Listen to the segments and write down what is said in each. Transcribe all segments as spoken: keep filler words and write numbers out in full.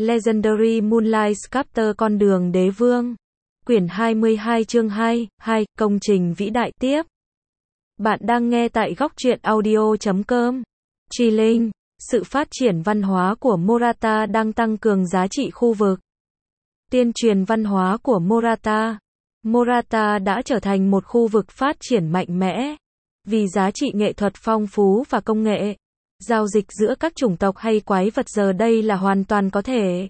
Legendary Moonlight Sculptor Con đường đế vương. Quyển hai mươi hai chương hai, hai, công trình vĩ đại tiếp. Bạn đang nghe tại góc truyện audio chấm com. Chilling, sự phát triển văn hóa của Morata đang tăng cường giá trị khu vực. Tuyên truyền văn hóa của Morata. Morata đã trở thành một khu vực phát triển mạnh mẽ. Vì giá trị nghệ thuật phong phú và công nghệ. Giao dịch giữa các chủng tộc hay quái vật giờ đây là hoàn toàn có thể.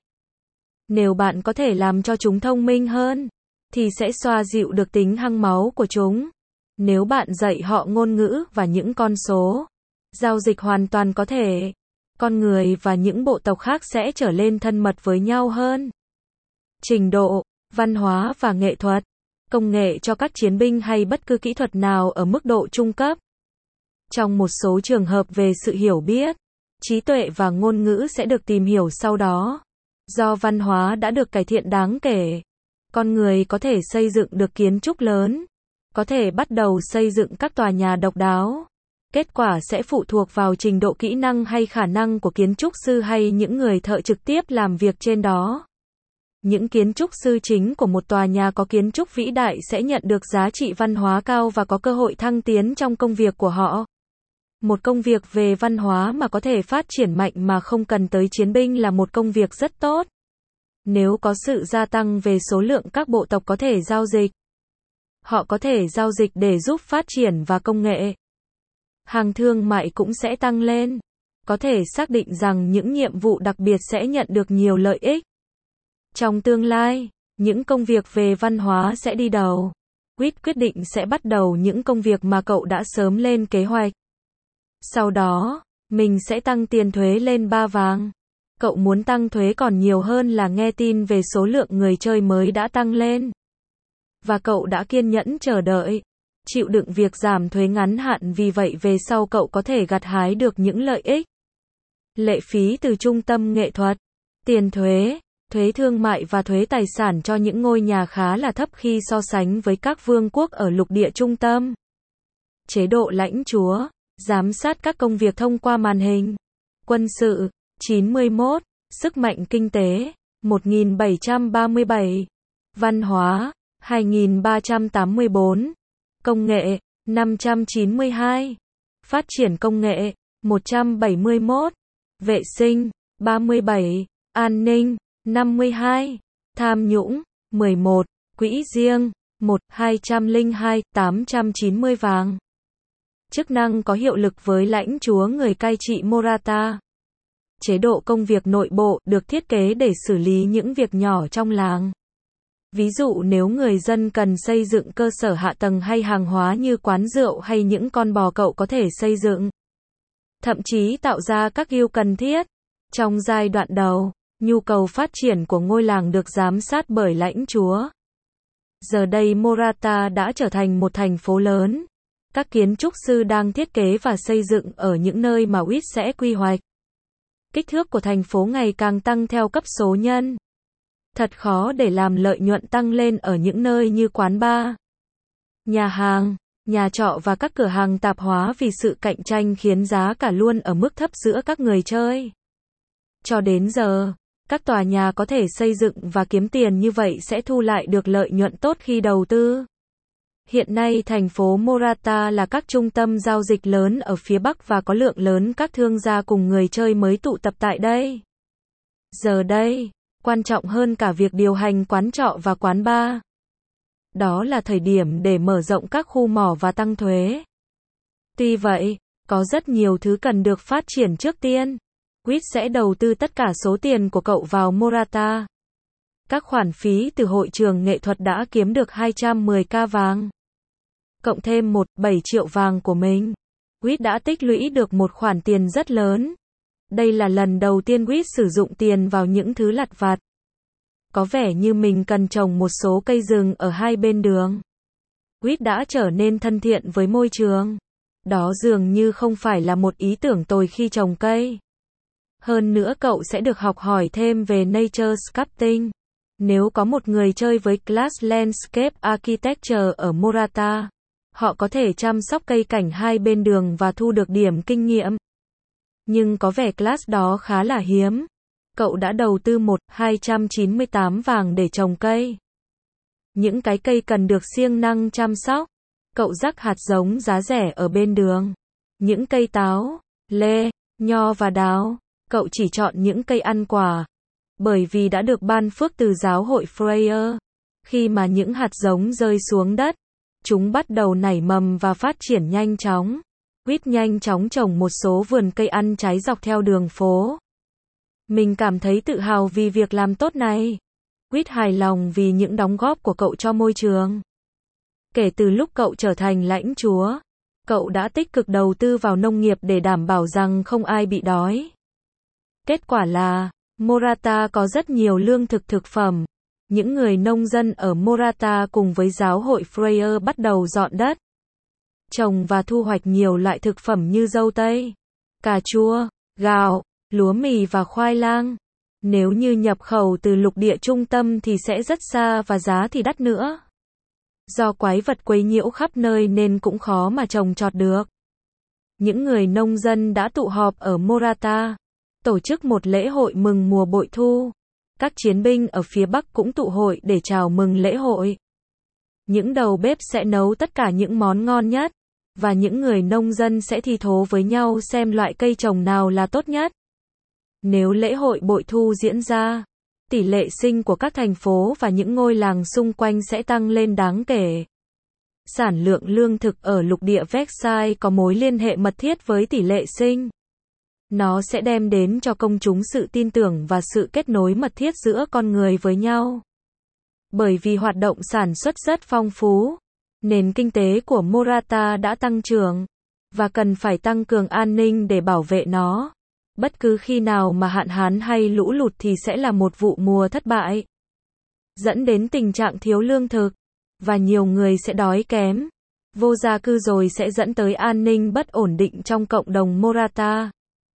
Nếu bạn có thể làm cho chúng thông minh hơn, thì sẽ xoa dịu được tính hăng máu của chúng. Nếu bạn dạy họ ngôn ngữ và những con số, giao dịch hoàn toàn có thể. Con người và những bộ tộc khác sẽ trở lên thân mật với nhau hơn. Trình độ, văn hóa và nghệ thuật, công nghệ cho các chiến binh hay bất cứ kỹ thuật nào ở mức độ trung cấp. Trong một số trường hợp về sự hiểu biết, trí tuệ và ngôn ngữ sẽ được tìm hiểu sau đó. Do văn hóa đã được cải thiện đáng kể, con người có thể xây dựng được kiến trúc lớn, có thể bắt đầu xây dựng các tòa nhà độc đáo. Kết quả sẽ phụ thuộc vào trình độ kỹ năng hay khả năng của kiến trúc sư hay những người thợ trực tiếp làm việc trên đó. Những kiến trúc sư chính của một tòa nhà có kiến trúc vĩ đại sẽ nhận được giá trị văn hóa cao và có cơ hội thăng tiến trong công việc của họ. Một công việc về văn hóa mà có thể phát triển mạnh mà không cần tới chiến binh là một công việc rất tốt. Nếu có sự gia tăng về số lượng các bộ tộc có thể giao dịch, họ có thể giao dịch để giúp phát triển và công nghệ. Hàng thương mại cũng sẽ tăng lên. Có thể xác định rằng những nhiệm vụ đặc biệt sẽ nhận được nhiều lợi ích. Trong tương lai, những công việc về văn hóa sẽ đi đầu. Quýt quyết định sẽ bắt đầu những công việc mà cậu đã sớm lên kế hoạch. Sau đó, mình sẽ tăng tiền thuế lên ba vàng. Cậu muốn tăng thuế còn nhiều hơn là nghe tin về số lượng người chơi mới đã tăng lên. Và cậu đã kiên nhẫn chờ đợi, chịu đựng việc giảm thuế ngắn hạn, vì vậy về sau cậu có thể gặt hái được những lợi ích. Lệ phí từ trung tâm nghệ thuật, tiền thuế, thuế thương mại và thuế tài sản cho những ngôi nhà khá là thấp khi so sánh với các vương quốc ở lục địa trung tâm. Chế độ lãnh chúa, giám sát các công việc thông qua màn hình. Quân sự, chín mươi mốt, sức mạnh kinh tế, một nghìn bảy trăm ba mươi bảy, văn hóa, hai nghìn ba trăm tám mươi bốn, công nghệ, năm trăm chín mươi hai, phát triển công nghệ, một trăm bảy mươi mốt, vệ sinh, ba mươi bảy, an ninh, năm mươi hai, tham nhũng, mười một, quỹ riêng, một, hai trăm lẻ hai, tám trăm chín mươi vàng. Chức năng có hiệu lực với lãnh chúa người cai trị Morata. Chế độ công việc nội bộ được thiết kế để xử lý những việc nhỏ trong làng. Ví dụ nếu người dân cần xây dựng cơ sở hạ tầng hay hàng hóa như quán rượu hay những con bò, cậu có thể xây dựng. Thậm chí tạo ra các yêu cần thiết. Trong giai đoạn đầu, nhu cầu phát triển của ngôi làng được giám sát bởi lãnh chúa. Giờ đây Morata đã trở thành một thành phố lớn. Các kiến trúc sư đang thiết kế và xây dựng ở những nơi mà Quýt sẽ quy hoạch. Kích thước của thành phố ngày càng tăng theo cấp số nhân. Thật khó để làm lợi nhuận tăng lên ở những nơi như quán bar, nhà hàng, nhà trọ và các cửa hàng tạp hóa, vì sự cạnh tranh khiến giá cả luôn ở mức thấp giữa các người chơi. Cho đến giờ, các tòa nhà có thể xây dựng và kiếm tiền như vậy sẽ thu lại được lợi nhuận tốt khi đầu tư. Hiện nay thành phố Morata là các trung tâm giao dịch lớn ở phía Bắc và có lượng lớn các thương gia cùng người chơi mới tụ tập tại đây. Giờ đây, quan trọng hơn cả việc điều hành quán trọ và quán bar, đó là thời điểm để mở rộng các khu mỏ và tăng thuế. Tuy vậy, có rất nhiều thứ cần được phát triển trước tiên. Quýt sẽ đầu tư tất cả số tiền của cậu vào Morata. Các khoản phí từ hội trường nghệ thuật đã kiếm được hai trăm mười k vàng. Cộng thêm một phẩy bảy triệu vàng của mình, Quýt đã tích lũy được một khoản tiền rất lớn. Đây là lần đầu tiên Quýt sử dụng tiền vào những thứ lặt vặt. Có vẻ như mình cần trồng một số cây rừng ở hai bên đường. Quýt đã trở nên thân thiện với môi trường. Đó dường như không phải là một ý tưởng tồi khi trồng cây. Hơn nữa cậu sẽ được học hỏi thêm về nature sculpting. Nếu có một người chơi với class landscape architecture ở Morata, họ có thể chăm sóc cây cảnh hai bên đường và thu được điểm kinh nghiệm. Nhưng có vẻ class đó khá là hiếm. cậu đã đầu tư một nghìn hai trăm chín mươi tám vàng để trồng cây. Những cái cây cần được siêng năng chăm sóc. Cậu rắc hạt giống giá rẻ ở bên đường. Những cây táo, lê, nho và đào. Cậu chỉ chọn những cây ăn quả. Bởi vì đã được ban phước từ giáo hội Freya. Khi mà những hạt giống rơi xuống đất, chúng bắt đầu nảy mầm và phát triển nhanh chóng. Quýt nhanh chóng trồng một số vườn cây ăn trái dọc theo đường phố. Mình cảm thấy tự hào vì việc làm tốt này. Quýt hài lòng vì những đóng góp của cậu cho môi trường. Kể từ lúc cậu trở thành lãnh chúa, cậu đã tích cực đầu tư vào nông nghiệp để đảm bảo rằng không ai bị đói. Kết quả là, Morata có rất nhiều lương thực thực phẩm. Những người nông dân ở Morata cùng với giáo hội Freya bắt đầu dọn đất, trồng và thu hoạch nhiều loại thực phẩm như dâu tây, cà chua, gạo, lúa mì và khoai lang. Nếu như nhập khẩu từ lục địa trung tâm thì sẽ rất xa và giá thì đắt nữa. Do quái vật quấy nhiễu khắp nơi nên cũng khó mà trồng trọt được. Những người nông dân đã tụ họp ở Morata, tổ chức một lễ hội mừng mùa bội thu. Các chiến binh ở phía Bắc cũng tụ hội để chào mừng lễ hội. Những đầu bếp sẽ nấu tất cả những món ngon nhất, và những người nông dân sẽ thi thố với nhau xem loại cây trồng nào là tốt nhất. Nếu lễ hội bội thu diễn ra, tỷ lệ sinh của các thành phố và những ngôi làng xung quanh sẽ tăng lên đáng kể. Sản lượng lương thực ở lục địa Versailles có mối liên hệ mật thiết với tỷ lệ sinh. Nó sẽ đem đến cho công chúng sự tin tưởng và sự kết nối mật thiết giữa con người với nhau. Bởi vì hoạt động sản xuất rất phong phú, nền kinh tế của Morata đã tăng trưởng, và cần phải tăng cường an ninh để bảo vệ nó. Bất cứ khi nào mà hạn hán hay lũ lụt thì sẽ là một vụ mùa thất bại, dẫn đến tình trạng thiếu lương thực, và nhiều người sẽ đói kém, vô gia cư rồi sẽ dẫn tới an ninh bất ổn định trong cộng đồng Morata.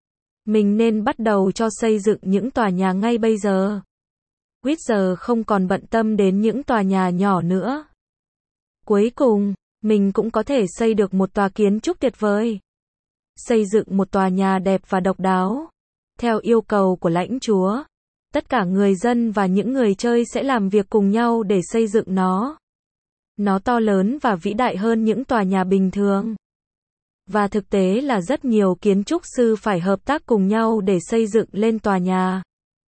Mình nên bắt đầu cho xây dựng những tòa nhà ngay bây giờ. Quýt giờ không còn bận tâm đến những tòa nhà nhỏ nữa. Cuối cùng, mình cũng có thể xây được một tòa kiến trúc tuyệt vời. Xây dựng một tòa nhà đẹp và độc đáo. Theo yêu cầu của lãnh chúa, tất cả người dân và những người chơi sẽ làm việc cùng nhau để xây dựng nó. Nó to lớn và vĩ đại hơn những tòa nhà bình thường. Và thực tế là rất nhiều kiến trúc sư phải hợp tác cùng nhau để xây dựng lên tòa nhà.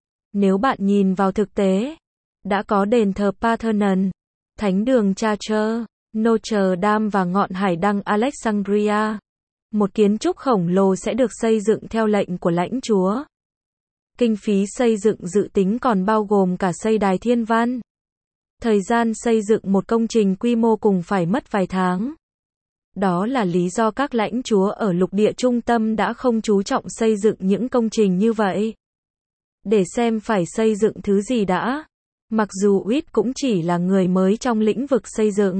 Nếu bạn nhìn vào thực tế, đã có đền thờ Parthenon, thánh đường Chartres, Notre Dame và ngọn hải đăng Alexandria. Một kiến trúc khổng lồ sẽ được xây dựng theo lệnh của lãnh chúa. Kinh phí xây dựng dự tính còn bao gồm cả xây đài thiên văn. Thời gian xây dựng một công trình quy mô cùng phải mất vài tháng. Đó là lý do các lãnh chúa ở lục địa trung tâm đã không chú trọng xây dựng những công trình như vậy. Để xem phải xây dựng thứ gì đã. Mặc dù Quýt cũng chỉ là người mới trong lĩnh vực xây dựng.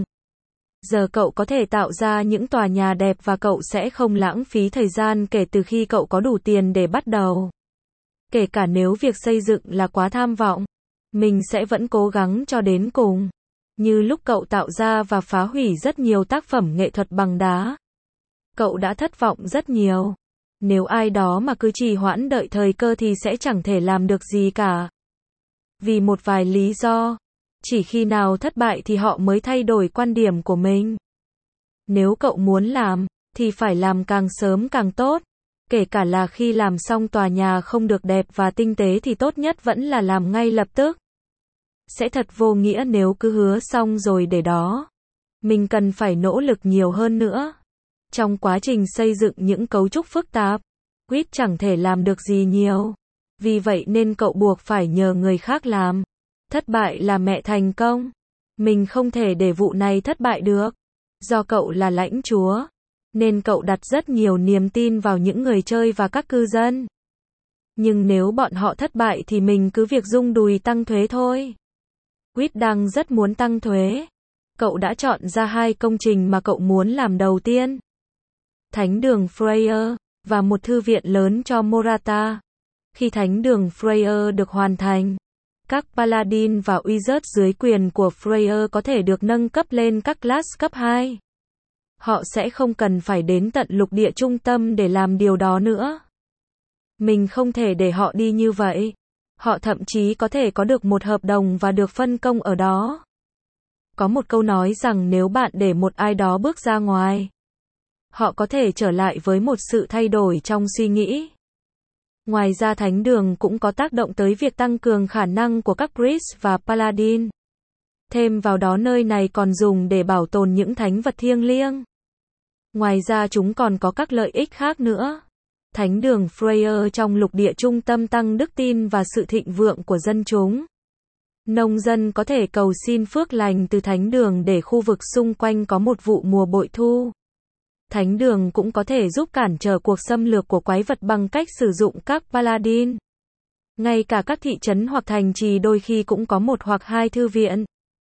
Giờ cậu có thể tạo ra những tòa nhà đẹp và cậu sẽ không lãng phí thời gian kể từ khi cậu có đủ tiền để bắt đầu. Kể cả nếu việc xây dựng là quá tham vọng, mình sẽ vẫn cố gắng cho đến cùng. Như lúc cậu tạo ra và phá hủy rất nhiều tác phẩm nghệ thuật bằng đá. Cậu đã thất vọng rất nhiều. Nếu ai đó mà cứ trì hoãn đợi thời cơ thì sẽ chẳng thể làm được gì cả. Vì một vài lý do, chỉ khi nào thất bại thì họ mới thay đổi quan điểm của mình. Nếu cậu muốn làm, thì phải làm càng sớm càng tốt. Kể cả là khi làm xong tòa nhà không được đẹp và tinh tế thì tốt nhất vẫn là làm ngay lập tức. Sẽ thật vô nghĩa nếu cứ hứa xong rồi để đó. Mình cần phải nỗ lực nhiều hơn nữa. Trong quá trình xây dựng những cấu trúc phức tạp, Quýt chẳng thể làm được gì nhiều. Vì vậy nên cậu buộc phải nhờ người khác làm. Thất bại là mẹ thành công. Mình không thể để vụ này thất bại được. Do cậu là lãnh chúa, nên cậu đặt rất nhiều niềm tin vào những người chơi và các cư dân. Nhưng nếu bọn họ thất bại thì mình cứ việc rung đùi tăng thuế thôi. Quýt đang rất muốn tăng thuế. Cậu đã chọn ra hai công trình mà cậu muốn làm đầu tiên. Thánh đường Freya, và một thư viện lớn cho Morata. Khi thánh đường Freya được hoàn thành, các Paladin và Wizard dưới quyền của Freya có thể được nâng cấp lên các class cấp hai. Họ sẽ không cần phải đến tận lục địa trung tâm để làm điều đó nữa. Mình không thể để họ đi như vậy. Họ thậm chí có thể có được một hợp đồng và được phân công ở đó. Có một câu nói rằng nếu bạn để một ai đó bước ra ngoài, họ có thể trở lại với một sự thay đổi trong suy nghĩ. Ngoài ra thánh đường cũng có tác động tới việc tăng cường khả năng của các priest và paladin. Thêm vào đó nơi này còn dùng để bảo tồn những thánh vật thiêng liêng. Ngoài ra chúng còn có các lợi ích khác nữa. Thánh đường Freyr trong lục địa trung tâm tăng đức tin và sự thịnh vượng của dân chúng. Nông dân có thể cầu xin phước lành từ thánh đường để khu vực xung quanh có một vụ mùa bội thu. Thánh đường cũng có thể giúp cản trở cuộc xâm lược của quái vật bằng cách sử dụng các paladin. Ngay cả các thị trấn hoặc thành trì đôi khi cũng có một hoặc hai thư viện.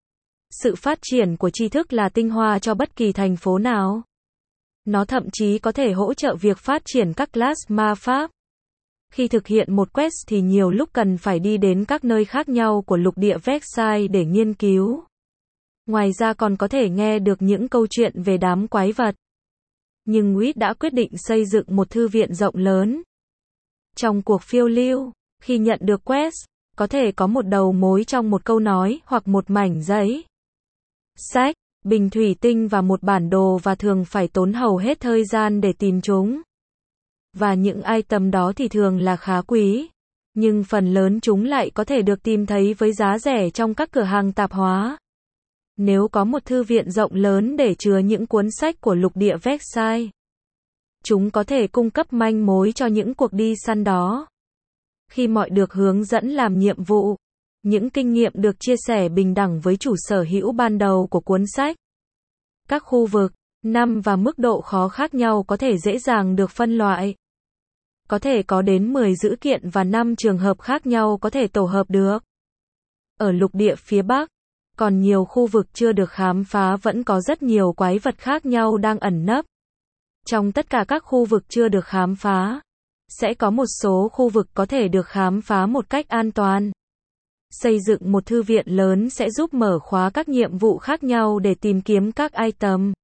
Sự phát triển của tri thức là tinh hoa cho bất kỳ thành phố nào. Nó thậm chí có thể hỗ trợ việc phát triển các class ma pháp. Khi thực hiện một quest thì nhiều lúc cần phải đi đến các nơi khác nhau của lục địa Vexai để nghiên cứu. Ngoài ra còn có thể nghe được những câu chuyện về đám quái vật. Nhưng Wit đã quyết định xây dựng một thư viện rộng lớn. Trong cuộc phiêu lưu, khi nhận được quest, có thể có một đầu mối trong một câu nói hoặc một mảnh giấy, sách, bình thủy tinh và một bản đồ và thường phải tốn hầu hết thời gian để tìm chúng. Và những item đó thì thường là khá quý. Nhưng phần lớn chúng lại có thể được tìm thấy với giá rẻ trong các cửa hàng tạp hóa. Nếu có một thư viện rộng lớn để chứa những cuốn sách của lục địa Vexai, chúng có thể cung cấp manh mối cho những cuộc đi săn đó. Khi mọi được hướng dẫn làm nhiệm vụ, những kinh nghiệm được chia sẻ bình đẳng với chủ sở hữu ban đầu của cuốn sách. Các khu vực, năm và mức độ khó khác nhau có thể dễ dàng được phân loại. Có thể có đến mười dữ kiện và năm trường hợp khác nhau có thể tổ hợp được. Ở lục địa phía Bắc, còn nhiều khu vực chưa được khám phá vẫn có rất nhiều quái vật khác nhau đang ẩn nấp. Trong tất cả các khu vực chưa được khám phá, sẽ có một số khu vực có thể được khám phá một cách an toàn. Xây dựng một thư viện lớn sẽ giúp mở khóa các nhiệm vụ khác nhau để tìm kiếm các item.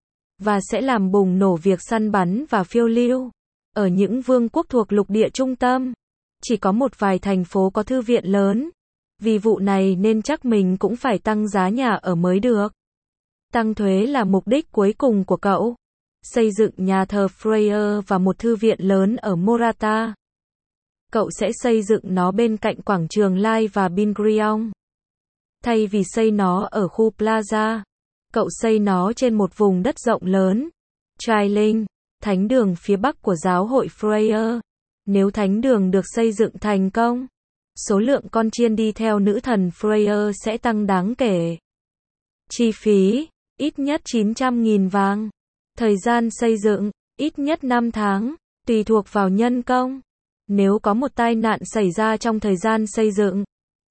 Và sẽ làm bùng nổ việc săn bắn và phiêu lưu. Ở những vương quốc thuộc lục địa trung tâm, chỉ có một vài thành phố có thư viện lớn. Vì vụ này nên chắc mình cũng phải tăng giá nhà ở mới được. Tăng thuế là mục đích cuối cùng của cậu. Xây dựng nhà thờ Freyr và một thư viện lớn ở Morata. Cậu sẽ xây dựng nó bên cạnh quảng trường Lai và Bingrion. Thay vì xây nó ở khu Plaza, cậu xây nó trên một vùng đất rộng lớn. Trailing, thánh đường phía bắc của giáo hội Freyr. Nếu thánh đường được xây dựng thành công, số lượng con chiên đi theo nữ thần Freyr sẽ tăng đáng kể. Chi phí, ít nhất chín trăm nghìn vàng. Thời gian xây dựng, ít nhất năm tháng, tùy thuộc vào nhân công. Nếu có một tai nạn xảy ra trong thời gian xây dựng,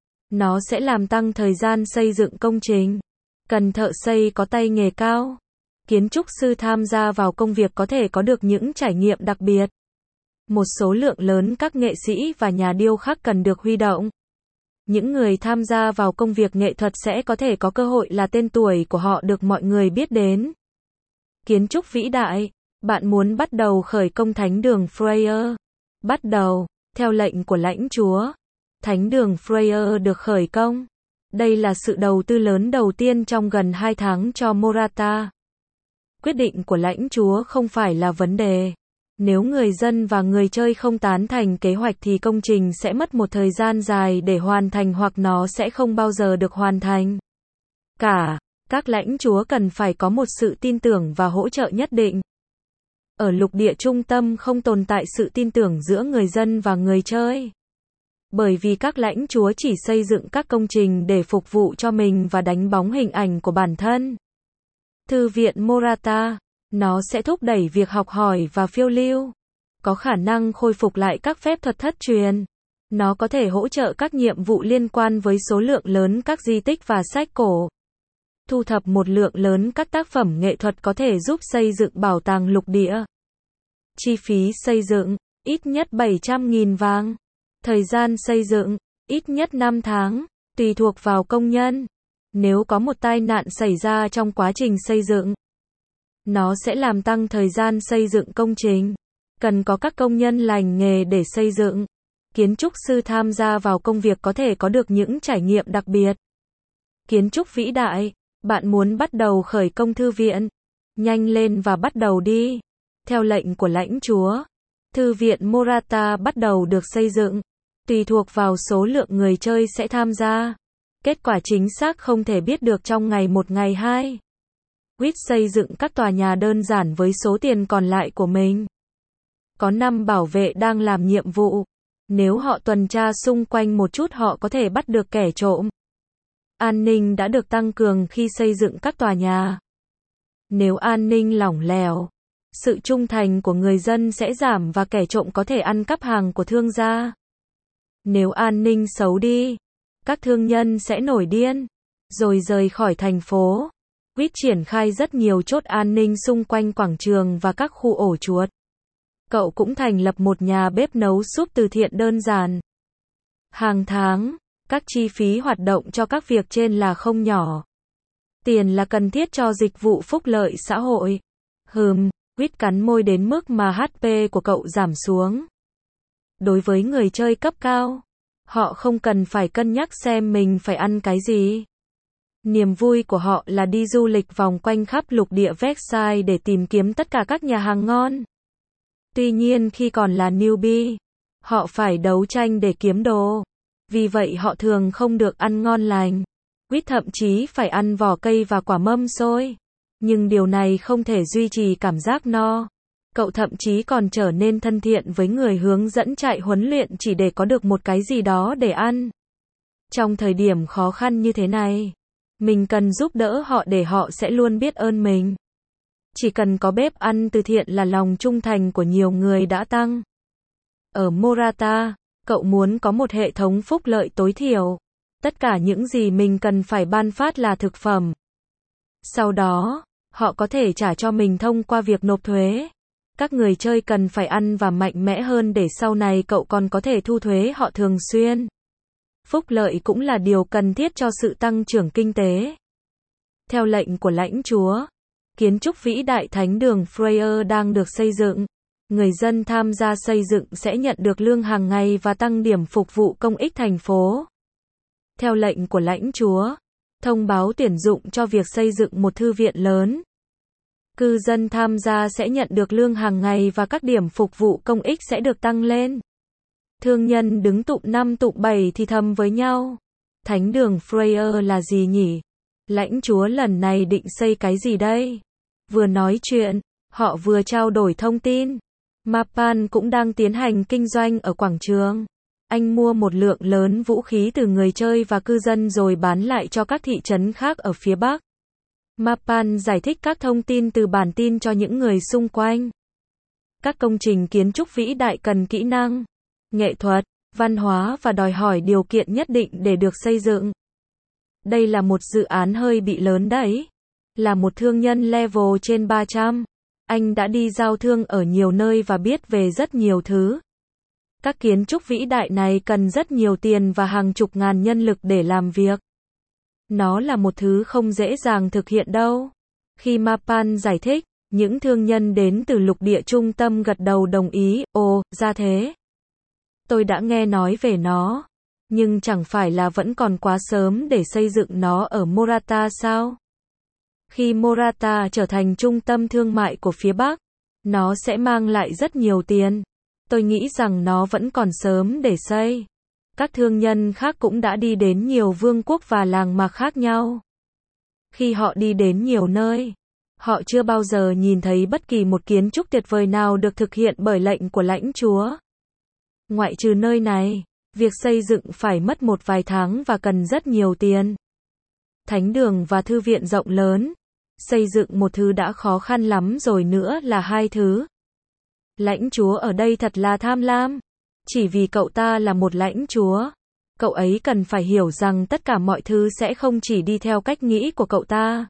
nó sẽ làm tăng thời gian xây dựng công trình. Cần thợ xây có tay nghề cao. Kiến trúc sư tham gia vào công việc có thể có được những trải nghiệm đặc biệt. Một số lượng lớn các nghệ sĩ và nhà điêu khắc cần được huy động. Những người tham gia vào công việc nghệ thuật sẽ có thể có cơ hội là tên tuổi của họ được mọi người biết đến. Kiến trúc vĩ đại. Bạn muốn bắt đầu khởi công thánh đường Freyr. Bắt đầu, theo lệnh của lãnh chúa. Thánh đường Freyr được khởi công. Đây là sự đầu tư lớn đầu tiên trong gần hai tháng cho Morata. Quyết định của lãnh chúa không phải là vấn đề. Nếu người dân và người chơi không tán thành kế hoạch thì công trình sẽ mất một thời gian dài để hoàn thành hoặc nó sẽ không bao giờ được hoàn thành. Cả, các lãnh chúa cần phải có một sự tin tưởng và hỗ trợ nhất định. Ở lục địa trung tâm không tồn tại sự tin tưởng giữa người dân và người chơi. Bởi vì các lãnh chúa chỉ xây dựng các công trình để phục vụ cho mình và đánh bóng hình ảnh của bản thân. Thư viện Morata, nó sẽ thúc đẩy việc học hỏi và phiêu lưu. Có khả năng khôi phục lại các phép thuật thất truyền. Nó có thể hỗ trợ các nhiệm vụ liên quan với số lượng lớn các di tích và sách cổ. Thu thập một lượng lớn các tác phẩm nghệ thuật có thể giúp xây dựng bảo tàng lục địa. Chi phí xây dựng, ít nhất bảy trăm nghìn vàng. Thời gian xây dựng, ít nhất năm tháng, tùy thuộc vào công nhân. Nếu có một tai nạn xảy ra trong quá trình xây dựng, nó sẽ làm tăng thời gian xây dựng công trình. Cần có các công nhân lành nghề để xây dựng. Kiến trúc sư tham gia vào công việc có thể có được những trải nghiệm đặc biệt. Kiến trúc vĩ đại, bạn muốn bắt đầu khởi công thư viện. Nhanh lên và bắt đầu đi. Theo lệnh của lãnh chúa, thư viện Morata bắt đầu được xây dựng. Tùy thuộc vào số lượng người chơi sẽ tham gia. Kết quả chính xác không thể biết được trong ngày một ngày hai. Quýt xây dựng các tòa nhà đơn giản với số tiền còn lại của mình. Có năm bảo vệ đang làm nhiệm vụ. Nếu họ tuần tra xung quanh một chút họ có thể bắt được kẻ trộm. An ninh đã được tăng cường khi xây dựng các tòa nhà. Nếu an ninh lỏng lẻo, sự trung thành của người dân sẽ giảm và kẻ trộm có thể ăn cắp hàng của thương gia. Nếu an ninh xấu đi, các thương nhân sẽ nổi điên, rồi rời khỏi thành phố. Quýt triển khai rất nhiều chốt an ninh xung quanh quảng trường và các khu ổ chuột. Cậu cũng thành lập một nhà bếp nấu súp từ thiện đơn giản. Hàng tháng, các chi phí hoạt động cho các việc trên là không nhỏ. Tiền là cần thiết cho dịch vụ phúc lợi xã hội. Hừm, Quýt cắn môi đến mức mà hát pê của cậu giảm xuống. Đối với người chơi cấp cao, họ không cần phải cân nhắc xem mình phải ăn cái gì. Niềm vui của họ là đi du lịch vòng quanh khắp lục địa Versailles để tìm kiếm tất cả các nhà hàng ngon. Tuy nhiên khi còn là newbie, họ phải đấu tranh để kiếm đồ. Vì vậy họ thường không được ăn ngon lành. Quýt thậm chí phải ăn vỏ cây và quả mâm xôi. Nhưng điều này không thể duy trì cảm giác no. Cậu thậm chí còn trở nên thân thiện với người hướng dẫn chạy huấn luyện chỉ để có được một cái gì đó để ăn. Trong thời điểm khó khăn như thế này, mình cần giúp đỡ họ để họ sẽ luôn biết ơn mình. Chỉ cần có bếp ăn từ thiện là lòng trung thành của nhiều người đã tăng. Ở Morata, cậu muốn có một hệ thống phúc lợi tối thiểu. Tất cả những gì mình cần phải ban phát là thực phẩm. Sau đó, họ có thể trả cho mình thông qua việc nộp thuế. Các người chơi cần phải ăn và mạnh mẽ hơn để sau này cậu còn có thể thu thuế họ thường xuyên. Phúc lợi cũng là điều cần thiết cho sự tăng trưởng kinh tế. Theo lệnh của lãnh chúa, kiến trúc vĩ đại thánh đường Freya đang được xây dựng. Người dân tham gia xây dựng sẽ nhận được lương hàng ngày và tăng điểm phục vụ công ích thành phố. Theo lệnh của lãnh chúa, thông báo tuyển dụng cho việc xây dựng một thư viện lớn. Cư dân tham gia sẽ nhận được lương hàng ngày và các điểm phục vụ công ích sẽ được tăng lên. Thương nhân đứng tụng năm tụng bảy thì thầm với nhau. Thánh đường Freya là gì nhỉ? Lãnh chúa lần này định xây cái gì đây? Vừa nói chuyện, họ vừa trao đổi thông tin. Mapan cũng đang tiến hành kinh doanh ở quảng trường. Anh mua một lượng lớn vũ khí từ người chơi và cư dân rồi bán lại cho các thị trấn khác ở phía Bắc. Mapan giải thích các thông tin từ bản tin cho những người xung quanh. Các công trình kiến trúc vĩ đại cần kỹ năng, nghệ thuật, văn hóa và đòi hỏi điều kiện nhất định để được xây dựng. Đây là một dự án hơi bị lớn đấy. Là một thương nhân level trên ba trăm, anh đã đi giao thương ở nhiều nơi và biết về rất nhiều thứ. Các kiến trúc vĩ đại này cần rất nhiều tiền và hàng chục ngàn nhân lực để làm việc. Nó là một thứ không dễ dàng thực hiện đâu. Khi Mapan giải thích, những thương nhân đến từ lục địa trung tâm gật đầu đồng ý. Ồ, ra thế. Tôi đã nghe nói về nó. Nhưng chẳng phải là vẫn còn quá sớm để xây dựng nó ở Morata sao? Khi Morata trở thành trung tâm thương mại của phía Bắc, nó sẽ mang lại rất nhiều tiền. Tôi nghĩ rằng nó vẫn còn sớm để xây. Các thương nhân khác cũng đã đi đến nhiều vương quốc và làng mạc khác nhau. Khi họ đi đến nhiều nơi, họ chưa bao giờ nhìn thấy bất kỳ một kiến trúc tuyệt vời nào được thực hiện bởi lệnh của lãnh chúa. Ngoại trừ nơi này, việc xây dựng phải mất một vài tháng và cần rất nhiều tiền. Thánh đường và thư viện rộng lớn. Xây dựng một thứ đã khó khăn lắm rồi nữa là hai thứ. Lãnh chúa ở đây thật là tham lam. Chỉ vì cậu ta là một lãnh chúa, cậu ấy cần phải hiểu rằng tất cả mọi thứ sẽ không chỉ đi theo cách nghĩ của cậu ta.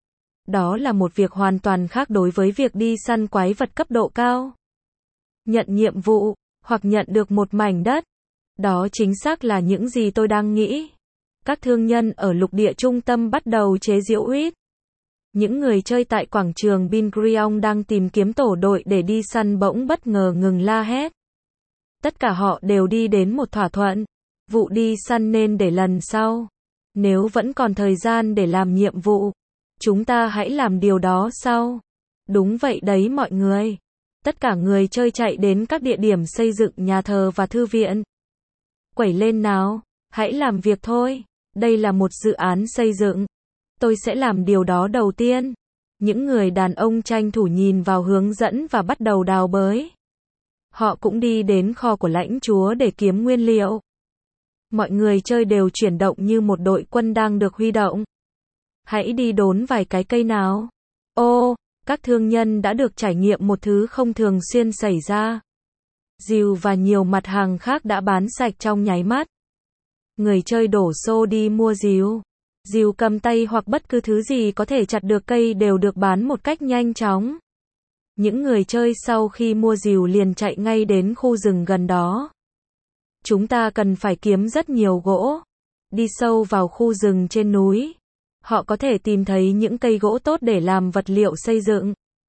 Đó là một việc hoàn toàn khác đối với việc đi săn quái vật cấp độ cao. Nhận nhiệm vụ, hoặc nhận được một mảnh đất. Đó chính xác là những gì tôi đang nghĩ. Các thương nhân ở lục địa trung tâm bắt đầu chế giễu Quýt. Những người chơi tại quảng trường Bingrion đang tìm kiếm tổ đội để đi săn bỗng bất ngờ ngừng la hét. Tất cả họ đều đi đến một thỏa thuận. Vụ đi săn nên để lần sau. Nếu vẫn còn thời gian để làm nhiệm vụ, chúng ta hãy làm điều đó sau. Đúng vậy đấy mọi người. Tất cả người chơi chạy đến các địa điểm xây dựng nhà thờ và thư viện. Quẩy lên nào, hãy làm việc thôi. Đây là một dự án xây dựng. Tôi sẽ làm điều đó đầu tiên. Những người đàn ông tranh thủ nhìn vào hướng dẫn và bắt đầu đào bới. Họ cũng đi đến kho của lãnh chúa để kiếm nguyên liệu. Mọi người chơi đều chuyển động như một đội quân đang được huy động. Hãy đi đốn vài cái cây nào. Ô, các thương nhân đã được trải nghiệm một thứ không thường xuyên xảy ra. Rìu và nhiều mặt hàng khác đã bán sạch trong nháy mắt. Người chơi đổ xô đi mua rìu. Rìu cầm tay hoặc bất cứ thứ gì có thể chặt được cây đều được bán một cách nhanh chóng. Những người chơi sau khi mua rìu liền chạy ngay đến khu rừng gần đó. Chúng ta cần phải kiếm rất nhiều gỗ. Đi sâu vào khu rừng trên núi. Họ có thể tìm thấy những cây gỗ tốt để làm vật liệu xây dựng.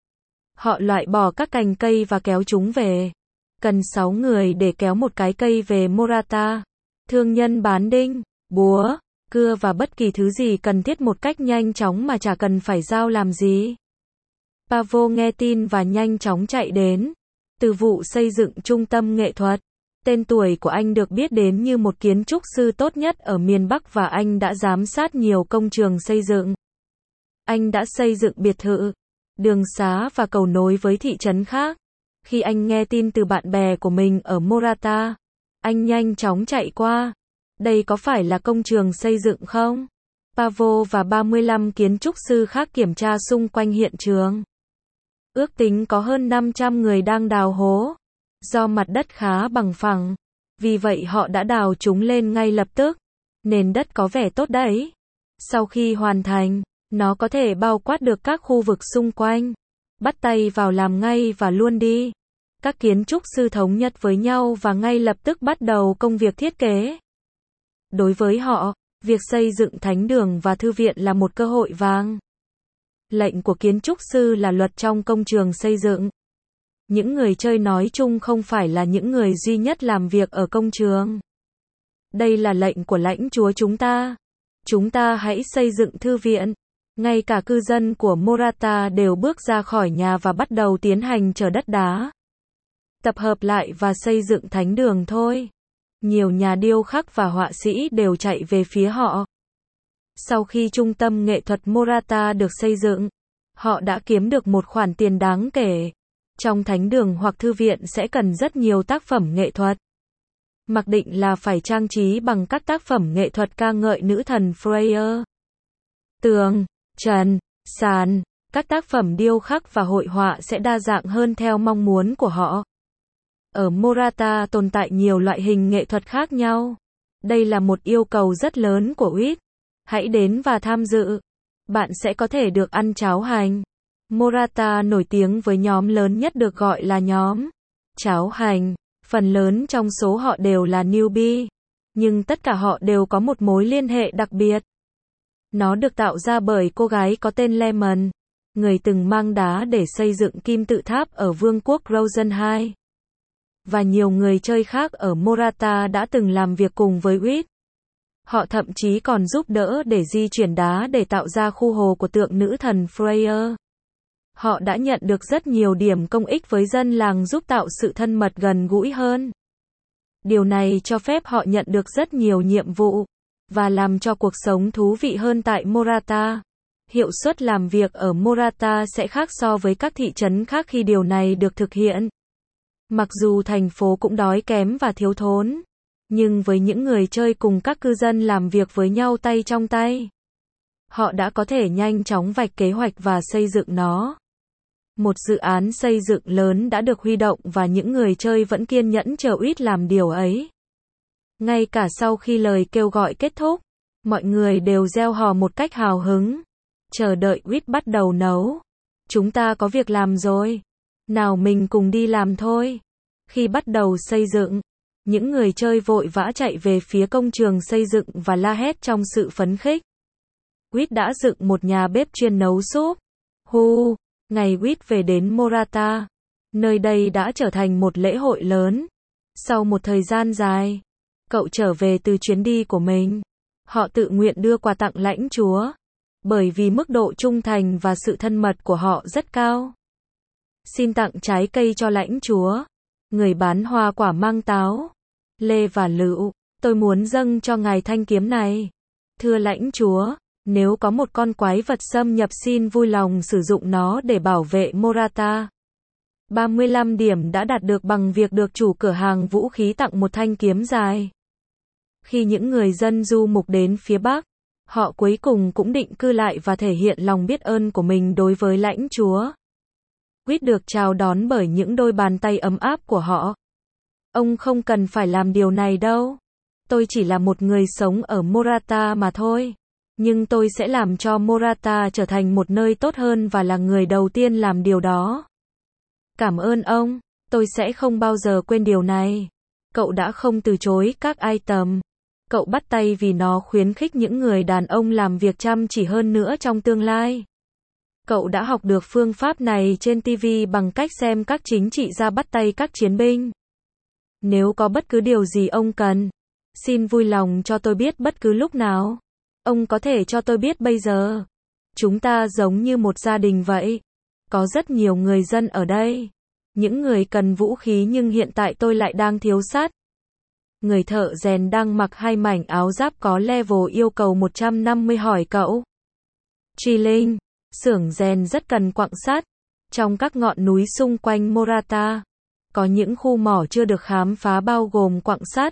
Họ loại bỏ các cành cây và kéo chúng về. Cần sáu người để kéo một cái cây về Morata. Thương nhân bán đinh, búa, cưa và bất kỳ thứ gì cần thiết một cách nhanh chóng mà chả cần phải giao làm gì. Pavo nghe tin và nhanh chóng chạy đến. Từ vụ xây dựng trung tâm nghệ thuật. Tên tuổi của anh được biết đến như một kiến trúc sư tốt nhất ở miền Bắc và anh đã giám sát nhiều công trường xây dựng. Anh đã xây dựng biệt thự, đường xá và cầu nối với thị trấn khác. Khi anh nghe tin từ bạn bè của mình ở Morata, anh nhanh chóng chạy qua. Đây có phải là công trường xây dựng không? Pavo và ba mươi lăm kiến trúc sư khác kiểm tra xung quanh hiện trường. Ước tính có hơn năm trăm người đang đào hố. Do mặt đất khá bằng phẳng, vì vậy họ đã đào chúng lên ngay lập tức. Nền đất có vẻ tốt đấy. Sau khi hoàn thành, nó có thể bao quát được các khu vực xung quanh. Bắt tay vào làm ngay và luôn đi. Các kiến trúc sư thống nhất với nhau và ngay lập tức bắt đầu công việc thiết kế. Đối với họ, việc xây dựng thánh đường và thư viện là một cơ hội vàng. Lệnh của kiến trúc sư là luật trong công trường xây dựng. Những người chơi nói chung không phải là những người duy nhất làm việc ở công trường. Đây là lệnh của lãnh chúa chúng ta. Chúng ta hãy xây dựng thư viện. Ngay cả cư dân của Morata đều bước ra khỏi nhà và bắt đầu tiến hành chở đất đá. Tập hợp lại và xây dựng thánh đường thôi. Nhiều nhà điêu khắc và họa sĩ đều chạy về phía họ. Sau khi trung tâm nghệ thuật Morata được xây dựng, họ đã kiếm được một khoản tiền đáng kể. Trong thánh đường hoặc thư viện sẽ cần rất nhiều tác phẩm nghệ thuật. Mặc định là phải trang trí bằng các tác phẩm nghệ thuật ca ngợi nữ thần Freya. Tường, trần, sàn, các tác phẩm điêu khắc và hội họa sẽ đa dạng hơn theo mong muốn của họ. Ở Morata tồn tại nhiều loại hình nghệ thuật khác nhau. Đây là một yêu cầu rất lớn của u i tê. Hãy đến và tham dự. Bạn sẽ có thể được ăn cháo hành. Morata nổi tiếng với nhóm lớn nhất được gọi là nhóm cháo hành. Phần lớn trong số họ đều là newbie. Nhưng tất cả họ đều có một mối liên hệ đặc biệt. Nó được tạo ra bởi cô gái có tên Lemon, người từng mang đá để xây dựng kim tự tháp ở vương quốc Rosenheim. Và nhiều người chơi khác ở Morata đã từng làm việc cùng với u i tê. Họ thậm chí còn giúp đỡ để di chuyển đá để tạo ra khu hồ của tượng nữ thần Freya. Họ đã nhận được rất nhiều điểm công ích với dân làng giúp tạo sự thân mật gần gũi hơn. Điều này cho phép họ nhận được rất nhiều nhiệm vụ và làm cho cuộc sống thú vị hơn tại Morata. Hiệu suất làm việc ở Morata sẽ khác so với các thị trấn khác khi điều này được thực hiện. Mặc dù thành phố cũng đói kém và thiếu thốn, nhưng với những người chơi cùng các cư dân làm việc với nhau tay trong tay, họ đã có thể nhanh chóng vạch kế hoạch và xây dựng nó. Một dự án xây dựng lớn đã được huy động và những người chơi vẫn kiên nhẫn chờ u i tê làm điều ấy. Ngay cả sau khi lời kêu gọi kết thúc, mọi người đều reo hò một cách hào hứng, chờ đợi u i tê bắt đầu nấu. Chúng ta có việc làm rồi. Nào mình cùng đi làm thôi. Khi bắt đầu xây dựng, những người chơi vội vã chạy về phía công trường xây dựng và la hét trong sự phấn khích. u i tê đã dựng một nhà bếp chuyên nấu súp. Hu, ngày u i tê về đến Morata. Nơi đây đã trở thành một lễ hội lớn. Sau một thời gian dài, cậu trở về từ chuyến đi của mình. Họ tự nguyện đưa quà tặng lãnh chúa, bởi vì mức độ trung thành và sự thân mật của họ rất cao. Xin tặng trái cây cho lãnh chúa. Người bán hoa quả mang táo, lê và lựu. Tôi muốn dâng cho ngài thanh kiếm này. Thưa lãnh chúa, nếu có một con quái vật xâm nhập xin vui lòng sử dụng nó để bảo vệ Morata. ba mươi lăm điểm đã đạt được bằng việc được chủ cửa hàng vũ khí tặng một thanh kiếm dài. Khi những người dân du mục đến phía Bắc, họ cuối cùng cũng định cư lại và thể hiện lòng biết ơn của mình đối với lãnh chúa. Quýt được chào đón bởi những đôi bàn tay ấm áp của họ. Ông không cần phải làm điều này đâu. Tôi chỉ là một người sống ở Morata mà thôi. Nhưng tôi sẽ làm cho Morata trở thành một nơi tốt hơn và là người đầu tiên làm điều đó. Cảm ơn ông, tôi sẽ không bao giờ quên điều này. Cậu đã không từ chối các item. Cậu bắt tay vì nó khuyến khích những người đàn ông làm việc chăm chỉ hơn nữa trong tương lai. Cậu đã học được phương pháp này trên ti vi bằng cách xem các chính trị gia bắt tay các chiến binh. Nếu có bất cứ điều gì ông cần, xin vui lòng cho tôi biết bất cứ lúc nào. Ông có thể cho tôi biết bây giờ. Chúng ta giống như một gia đình vậy. Có rất nhiều người dân ở đây. Những người cần vũ khí nhưng hiện tại tôi lại đang thiếu sắt. Người thợ rèn đang mặc hai mảnh áo giáp có level yêu cầu một trăm năm mươi hỏi cậu. Truy Linh, xưởng rèn rất cần quặng sắt. Trong các ngọn núi xung quanh Morata, có những khu mỏ chưa được khám phá bao gồm quặng sắt.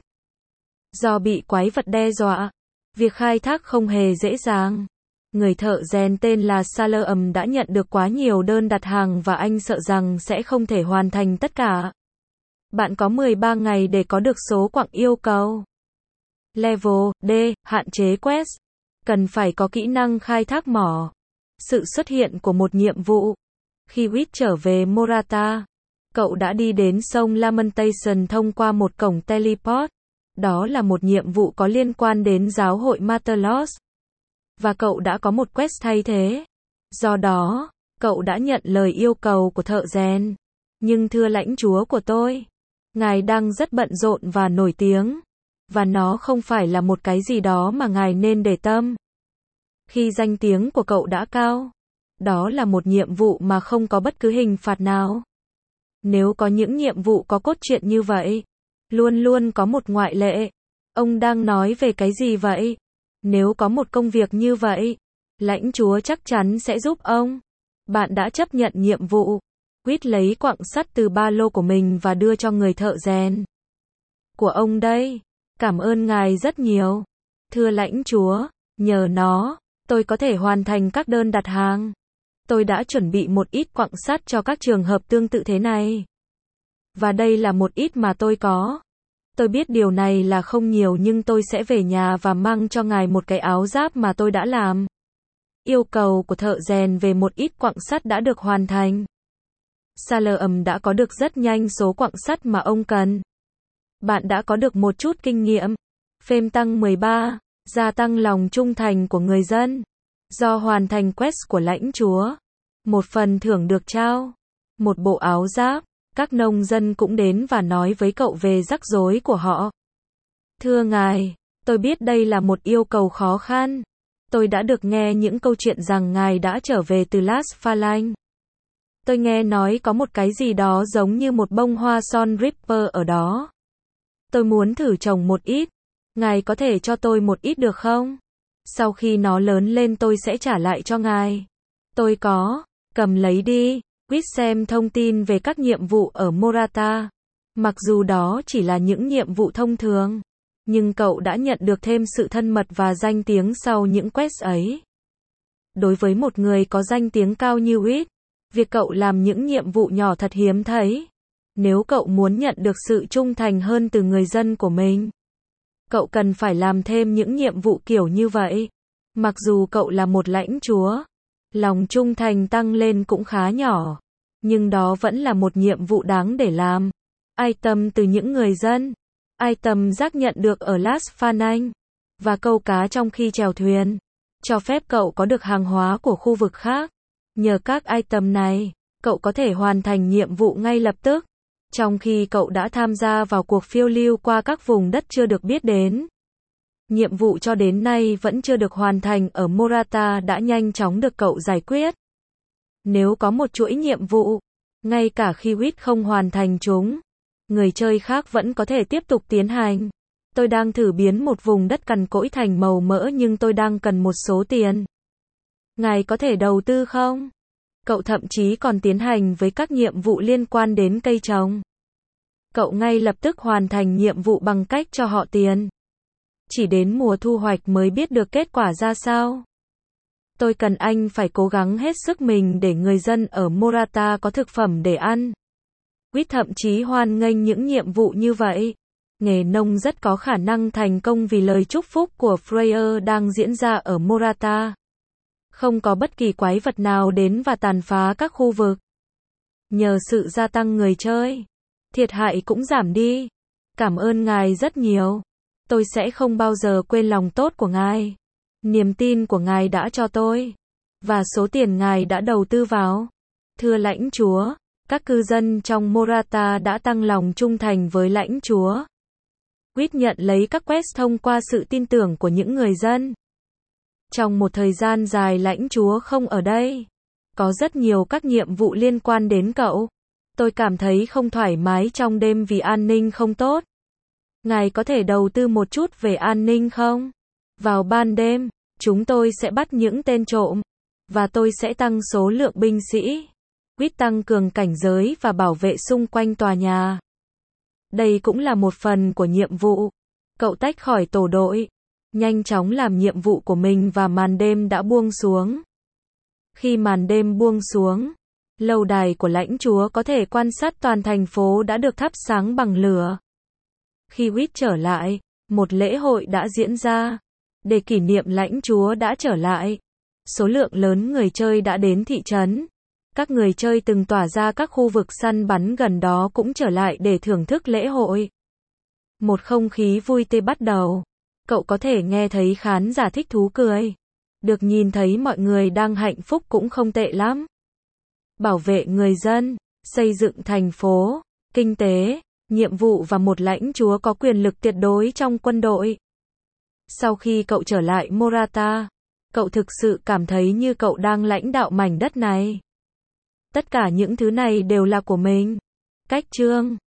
Do bị quái vật đe dọa, việc khai thác không hề dễ dàng. Người thợ rèn tên là Salem đã nhận được quá nhiều đơn đặt hàng và anh sợ rằng sẽ không thể hoàn thành tất cả. Bạn có mười ba ngày để có được số quặng yêu cầu. Level D, hạn chế quest. Cần phải có kỹ năng khai thác mỏ. Sự xuất hiện của một nhiệm vụ. Khi Whit trở về Morata, cậu đã đi đến sông Lamentation thông qua một cổng teleport. Đó là một nhiệm vụ có liên quan đến giáo hội Matelos. Và cậu đã có một quest thay thế. Do đó, cậu đã nhận lời yêu cầu của thợ rèn. Nhưng thưa lãnh chúa của tôi, ngài đang rất bận rộn và nổi tiếng. Và nó không phải là một cái gì đó mà ngài nên để tâm. Khi danh tiếng của cậu đã cao, đó là một nhiệm vụ mà không có bất cứ hình phạt nào. Nếu có những nhiệm vụ có cốt truyện như vậy, luôn luôn có một ngoại lệ. Ông đang nói về cái gì vậy? Nếu có một công việc như vậy, lãnh chúa chắc chắn sẽ giúp ông. Bạn đã chấp nhận nhiệm vụ. Quýt lấy quặng sắt từ ba lô của mình và đưa cho người thợ rèn. Của ông đây. Cảm ơn ngài rất nhiều. Thưa lãnh chúa, nhờ nó, tôi có thể hoàn thành các đơn đặt hàng. Tôi đã chuẩn bị một ít quặng sắt cho các trường hợp tương tự thế này. Và đây là một ít mà tôi có. Tôi biết điều này là không nhiều nhưng tôi sẽ về nhà và mang cho ngài một cái áo giáp mà tôi đã làm. Yêu cầu của thợ rèn về một ít quặng sắt đã được hoàn thành. Salem đã có được rất nhanh số quặng sắt mà ông cần. Bạn đã có được một chút kinh nghiệm. Phêm tăng mười ba, gia tăng lòng trung thành của người dân. Do hoàn thành quest của lãnh chúa, một phần thưởng được trao. Một bộ áo giáp. Các nông dân cũng đến và nói với cậu về rắc rối của họ. Thưa ngài, tôi biết đây là một yêu cầu khó khăn. Tôi đã được nghe những câu chuyện rằng ngài đã trở về từ Las Phalanx. Tôi nghe nói có một cái gì đó giống như một bông hoa son Ripper ở đó. Tôi muốn thử trồng một ít. Ngài có thể cho tôi một ít được không? Sau khi nó lớn lên tôi sẽ trả lại cho ngài. Tôi có. Cầm lấy đi. Quýt xem thông tin về các nhiệm vụ ở Morata. Mặc dù đó chỉ là những nhiệm vụ thông thường, nhưng cậu đã nhận được thêm sự thân mật và danh tiếng sau những quest ấy. Đối với một người có danh tiếng cao như Quýt, việc cậu làm những nhiệm vụ nhỏ thật hiếm thấy. Nếu cậu muốn nhận được sự trung thành hơn từ người dân của mình, cậu cần phải làm thêm những nhiệm vụ kiểu như vậy. Mặc dù cậu là một lãnh chúa, lòng trung thành tăng lên cũng khá nhỏ. Nhưng đó vẫn là một nhiệm vụ đáng để làm. Item từ những người dân. Item rác nhận được ở Las Phalanx. Và câu cá trong khi chèo thuyền. Cho phép cậu có được hàng hóa của khu vực khác. Nhờ các item này, cậu có thể hoàn thành nhiệm vụ ngay lập tức. Trong khi cậu đã tham gia vào cuộc phiêu lưu qua các vùng đất chưa được biết đến. Nhiệm vụ cho đến nay vẫn chưa được hoàn thành ở Morata đã nhanh chóng được cậu giải quyết. Nếu có một chuỗi nhiệm vụ, ngay cả khi Wit không hoàn thành chúng, người chơi khác vẫn có thể tiếp tục tiến hành. Tôi đang thử biến một vùng đất cằn cỗi thành màu mỡ nhưng tôi đang cần một số tiền. Ngài có thể đầu tư không? Cậu thậm chí còn tiến hành với các nhiệm vụ liên quan đến cây trồng. Cậu ngay lập tức hoàn thành nhiệm vụ bằng cách cho họ tiền. Chỉ đến mùa thu hoạch mới biết được kết quả ra sao. Tôi cần anh phải cố gắng hết sức mình để người dân ở Morata có thực phẩm để ăn. Wit thậm chí hoan nghênh những nhiệm vụ như vậy. Nghề nông rất có khả năng thành công vì lời chúc phúc của Freyr đang diễn ra ở Morata. Không có bất kỳ quái vật nào đến và tàn phá các khu vực. Nhờ sự gia tăng người chơi, thiệt hại cũng giảm đi. Cảm ơn ngài rất nhiều. Tôi sẽ không bao giờ quên lòng tốt của ngài. Niềm tin của ngài đã cho tôi. Và số tiền ngài đã đầu tư vào. Thưa lãnh chúa, các cư dân trong Morata đã tăng lòng trung thành với lãnh chúa. Wit nhận lấy các quest thông qua sự tin tưởng của những người dân. Trong một thời gian dài lãnh chúa không ở đây. Có rất nhiều các nhiệm vụ liên quan đến cậu. Tôi cảm thấy không thoải mái trong đêm vì an ninh không tốt. Ngài có thể đầu tư một chút về an ninh không? Vào ban đêm, chúng tôi sẽ bắt những tên trộm. Và tôi sẽ tăng số lượng binh sĩ. Wit tăng cường cảnh giới và bảo vệ xung quanh tòa nhà. Đây cũng là một phần của nhiệm vụ. Cậu tách khỏi tổ đội. Nhanh chóng làm nhiệm vụ của mình và màn đêm đã buông xuống. Khi màn đêm buông xuống, lâu đài của lãnh chúa có thể quan sát toàn thành phố đã được thắp sáng bằng lửa. Khi Wit trở lại, một lễ hội đã diễn ra. Để kỷ niệm lãnh chúa đã trở lại. Số lượng lớn người chơi đã đến thị trấn. Các người chơi từng tỏa ra các khu vực săn bắn gần đó cũng trở lại để thưởng thức lễ hội. Một không khí vui tươi bắt đầu. Cậu có thể nghe thấy khán giả thích thú cười. Được nhìn thấy mọi người đang hạnh phúc cũng không tệ lắm. Bảo vệ người dân, xây dựng thành phố, kinh tế, nhiệm vụ và một lãnh chúa có quyền lực tuyệt đối trong quân đội. Sau khi cậu trở lại Morata, cậu thực sự cảm thấy như cậu đang lãnh đạo mảnh đất này. Tất cả những thứ này đều là của mình. Cách chương